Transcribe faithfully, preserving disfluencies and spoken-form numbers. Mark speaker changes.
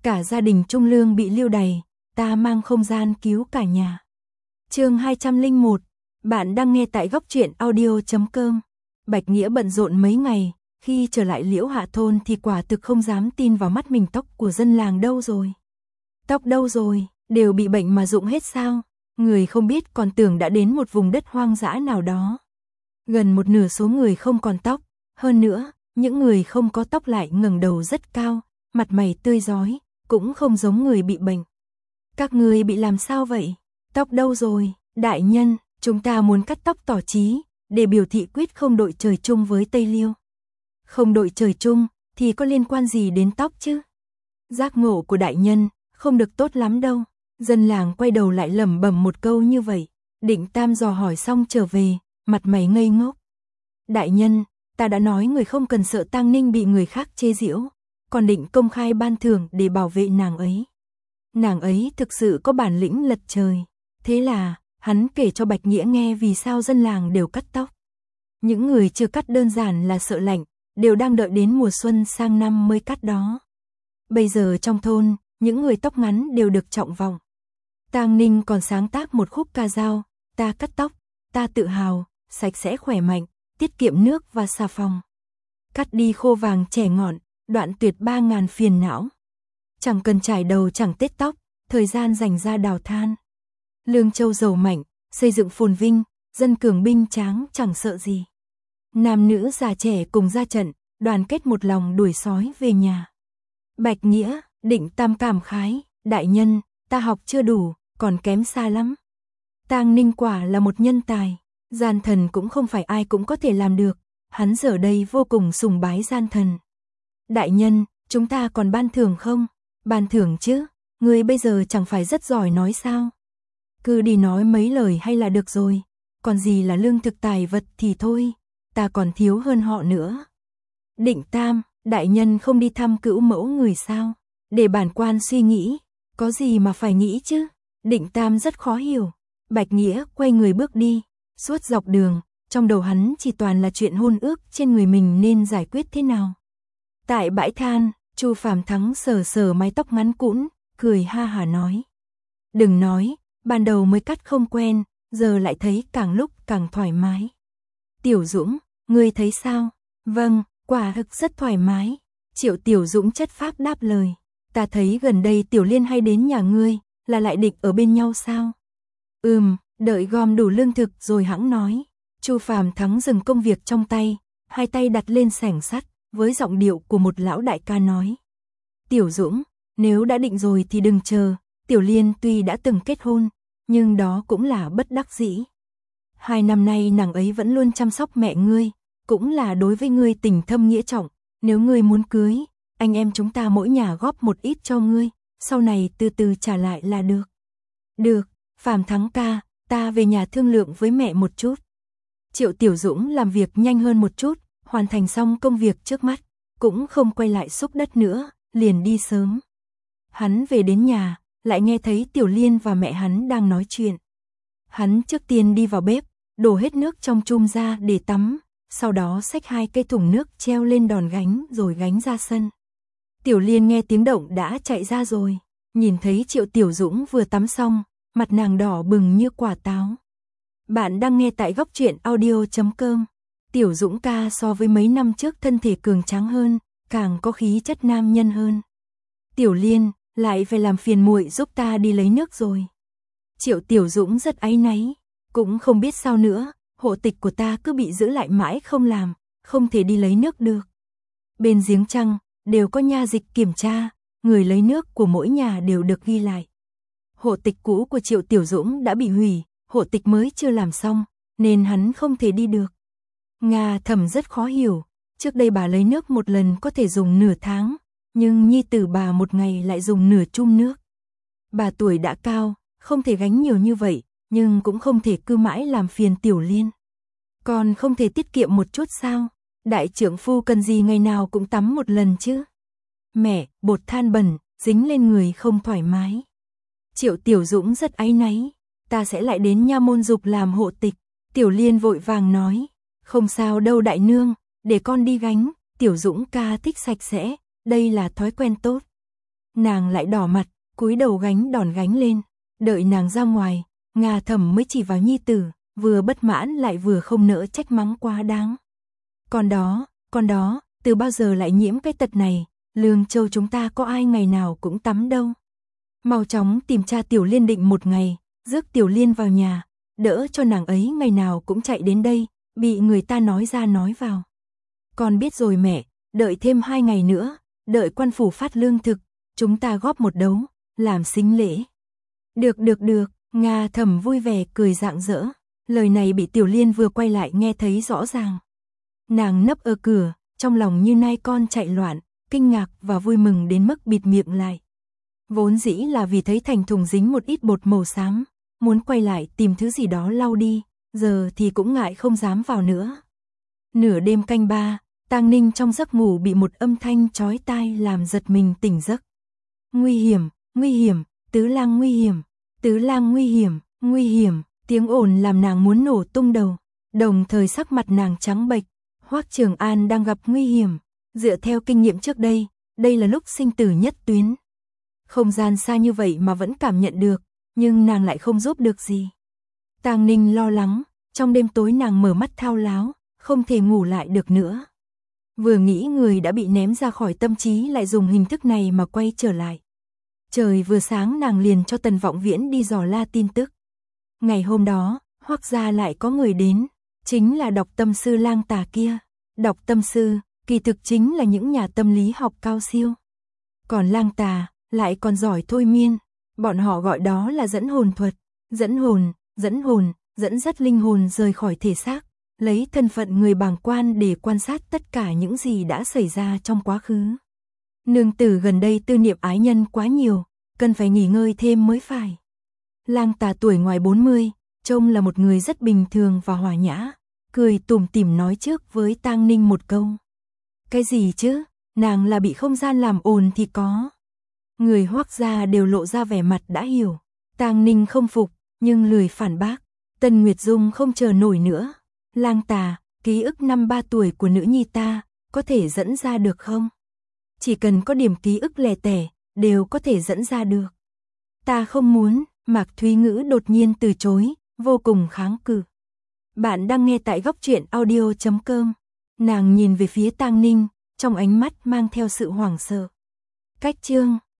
Speaker 1: cả gia đình Trung Lương bị lưu đày, ta mang không gian cứu cả nhà. Chương hai trăm lẻ một, bạn đang nghe tại góc truyện audio chấm com. Bạch Nghĩa bận rộn mấy ngày, khi trở lại Liễu Hạ thôn thì quả thực không dám tin vào mắt mình. Tóc của dân làng đâu rồi? Tóc đâu rồi? Đều bị bệnh mà rụng hết sao? Người không biết còn tưởng đã đến một vùng đất hoang dã nào đó. Gần một nửa số người không còn tóc, hơn nữa, những người không có tóc lại ngẩng đầu rất cao, mặt mày tươi rói, cũng không giống người bị bệnh. Các người bị làm sao vậy? Tóc đâu rồi? Đại nhân, chúng ta muốn cắt tóc tỏ chí, để biểu thị quyết không đội trời chung với Tây Liêu. Không đội trời chung, thì có liên quan gì đến tóc chứ? Giác ngộ của đại nhân, không được tốt lắm đâu. Dân làng quay đầu lại lẩm bẩm một câu như vậy. Định Tam dò hỏi xong trở về, mặt mày ngây ngốc. Đại nhân, ta đã nói người không cần sợ Tang Ninh bị người khác chê giễu, còn định công khai ban thưởng để bảo vệ nàng ấy. Nàng ấy thực sự có bản lĩnh lật trời. Thế là, hắn kể cho Bạch Nghĩa nghe vì sao dân làng đều cắt tóc. Những người chưa cắt đơn giản là sợ lạnh, đều đang đợi đến mùa xuân sang năm mới cắt đó. Bây giờ trong thôn, những người tóc ngắn đều được trọng vọng. Tang Ninh còn sáng tác một khúc ca dao, ta cắt tóc, ta tự hào, sạch sẽ khỏe mạnh, tiết kiệm nước và xà phòng. Cắt đi khô vàng trẻ ngọn, đoạn tuyệt ba ngàn phiền não. Chẳng cần trải đầu chẳng tết tóc, thời gian dành ra đào than. Lương Châu giàu mạnh, xây dựng phồn vinh, dân cường binh tráng chẳng sợ gì. Nam nữ già trẻ cùng ra trận, đoàn kết một lòng đuổi sói về nhà. Bạch Nghĩa, Định Tam cảm khái, đại nhân, ta học chưa đủ, còn kém xa lắm. Tang Ninh quả là một nhân tài, gian thần cũng không phải ai cũng có thể làm được, hắn giờ đây vô cùng sùng bái gian thần. Đại nhân, chúng ta còn ban thưởng không? Ban thưởng chứ, người bây giờ chẳng phải rất giỏi nói sao? Cứ đi nói mấy lời hay là được rồi, còn gì là lương thực tài vật thì thôi, ta còn thiếu hơn họ nữa. Định Tam, đại nhân không đi thăm cữu mẫu người sao? Để bản quan suy nghĩ, có gì mà phải nghĩ chứ? Định Tam rất khó hiểu. Bạch Nghĩa quay người bước đi, suốt dọc đường, trong đầu hắn chỉ toàn là chuyện hôn ước trên người mình nên giải quyết thế nào. Tại bãi than, Chu Phàm Thắng sờ sờ mái tóc ngắn cũn, cười ha hả nói. Đừng nói, ban đầu mới cắt không quen, giờ lại thấy càng lúc càng thoải mái. Tiểu Dũng, ngươi thấy sao? Vâng, quả thực rất thoải mái. Triệu Tiểu Dũng chất phác đáp lời. Ta thấy gần đây Tiểu Liên hay đến nhà ngươi, là lại định ở bên nhau sao? Ừm, đợi gom đủ lương thực rồi hẵng nói. Chu Phàm Thắng dừng công việc trong tay, hai tay đặt lên xẻng sắt, với giọng điệu của một lão đại ca nói. Tiểu Dũng, nếu đã định rồi thì đừng chờ, Tiểu Liên tuy đã từng kết hôn, nhưng đó cũng là bất đắc dĩ. Hai năm nay nàng ấy vẫn luôn chăm sóc mẹ ngươi, cũng là đối với ngươi tình thâm nghĩa trọng, nếu ngươi muốn cưới, anh em chúng ta mỗi nhà góp một ít cho ngươi, sau này từ từ trả lại là được. Được, Phàm Thắng ca, ta về nhà thương lượng với mẹ một chút. Triệu Tiểu Dũng làm việc nhanh hơn một chút, hoàn thành xong công việc trước mắt, cũng không quay lại xúc đất nữa, liền đi sớm. Hắn về đến nhà, lại nghe thấy Tiểu Liên và mẹ hắn đang nói chuyện. Hắn trước tiên đi vào bếp, đổ hết nước trong chum ra để tắm, sau đó xách hai cây thùng nước treo lên đòn gánh rồi gánh ra sân. Tiểu Liên nghe tiếng động đã chạy ra rồi, nhìn thấy Triệu Tiểu Dũng vừa tắm xong, mặt nàng đỏ bừng như quả táo. Bạn đang nghe tại góc truyện audio chấm com. Tiểu Dũng ca so với mấy năm trước thân thể cường tráng hơn, càng có khí chất nam nhân hơn. Tiểu Liên, lại phải làm phiền muội giúp ta đi lấy nước rồi. Triệu Tiểu Dũng rất áy náy, cũng không biết sao nữa, hộ tịch của ta cứ bị giữ lại mãi không làm, không thể đi lấy nước được. Bên giếng Trăng, đều có nha dịch kiểm tra, người lấy nước của mỗi nhà đều được ghi lại. Hộ tịch cũ của Triệu Tiểu Dũng đã bị hủy, hộ tịch mới chưa làm xong, nên hắn không thể đi được. Nga Thẩm rất khó hiểu, trước đây bà lấy nước một lần có thể dùng nửa tháng, nhưng nhi tử bà một ngày lại dùng nửa chum nước. Bà tuổi đã cao, không thể gánh nhiều như vậy, nhưng cũng không thể cứ mãi làm phiền Tiểu Liên. Còn không thể tiết kiệm một chút sao? Đại trưởng phu cần gì ngày nào cũng tắm một lần chứ? Mẹ, bột than bẩn, dính lên người không thoải mái. Triệu Tiểu Dũng rất áy náy, ta sẽ lại đến nha môn dục làm hộ tịch. Tiểu Liên vội vàng nói, không sao đâu đại nương, để con đi gánh, Tiểu Dũng ca thích sạch sẽ, đây là thói quen tốt. nàng lại đỏ mặt, cúi đầu gánh đòn gánh lên. Đợi nàng ra ngoài, Nga Thẩm mới chỉ vào nhi tử, vừa bất mãn lại vừa không nỡ trách mắng quá đáng. Con đó, con đó, từ bao giờ lại nhiễm cái tật này, Lương Châu chúng ta có ai ngày nào cũng tắm đâu. Mau chóng tìm cha Tiểu Liên định một ngày, rước Tiểu Liên vào nhà, đỡ cho nàng ấy ngày nào cũng chạy đến đây, bị người ta nói ra nói vào. Con biết rồi mẹ, đợi thêm hai ngày nữa, đợi quan phủ phát lương thực, chúng ta góp một đấu, làm sính lễ. Được được được, Nga Thẩm vui vẻ cười rạng rỡ, lời này bị Tiểu Liên vừa quay lại nghe thấy rõ ràng. Nàng nấp ở cửa, trong lòng như nai con chạy loạn, kinh ngạc và vui mừng đến mức bịt miệng lại. Vốn dĩ là vì thấy thành thùng dính một ít bột màu xám, muốn quay lại tìm thứ gì đó lau đi, giờ thì cũng ngại không dám vào nữa. Nửa đêm canh ba, Tang Ninh trong giấc ngủ bị một âm thanh chói tai làm giật mình tỉnh giấc. Nguy hiểm, nguy hiểm, Tứ Lang nguy hiểm, Tứ Lang nguy hiểm, nguy hiểm, tiếng ồn làm nàng muốn nổ tung đầu, đồng thời sắc mặt nàng trắng bệch. Hoắc Trường An đang gặp nguy hiểm, dựa theo kinh nghiệm trước đây, đây là lúc sinh tử nhất tuyến. Không gian xa như vậy mà vẫn cảm nhận được, nhưng nàng lại không giúp được gì. Tang Ninh lo lắng, trong đêm tối nàng mở mắt thao láo, không thể ngủ lại được nữa. Vừa nghĩ người đã bị ném ra khỏi tâm trí lại dùng hình thức này mà quay trở lại. Trời vừa sáng nàng liền cho Tần Vọng Viễn đi dò la tin tức. Ngày hôm đó, Hoắc gia lại có người đến, chính là độc tâm sư Lang Tà kia. Độc tâm sư, kỳ thực chính là những nhà tâm lý học cao siêu. Còn Lang Tà, lại còn giỏi thôi miên, bọn họ gọi đó là dẫn hồn thuật, dẫn hồn, dẫn hồn, dẫn dắt linh hồn rời khỏi thể xác, lấy thân phận người bàng quan để quan sát tất cả những gì đã xảy ra trong quá khứ. Nương tử gần đây tư niệm ái nhân quá nhiều, cần phải nghỉ ngơi thêm mới phải. Lang Tà tuổi ngoài bốn mươi, trông là một người rất bình thường và hòa nhã, cười tủm tỉm nói trước với Tang Ninh một câu. Cái gì chứ, nàng là bị không gian làm ồn thì có. Người Hoắc gia đều lộ ra vẻ mặt đã hiểu. Tang Ninh không phục, nhưng lười phản bác. Tần Nguyệt Dung không chờ nổi nữa. Lang Tà, ký ức năm ba tuổi của nữ nhi ta, có thể dẫn ra được không? Chỉ cần có điểm ký ức lẻ tẻ, đều có thể dẫn ra được. Ta không muốn, Mạc Thúy Ngữ đột nhiên từ chối, vô cùng kháng cự. Bạn đang nghe tại góc truyện audio chấm com. Nàng nhìn về phía Tang Ninh, trong ánh mắt mang theo sự hoảng sợ. Cách chương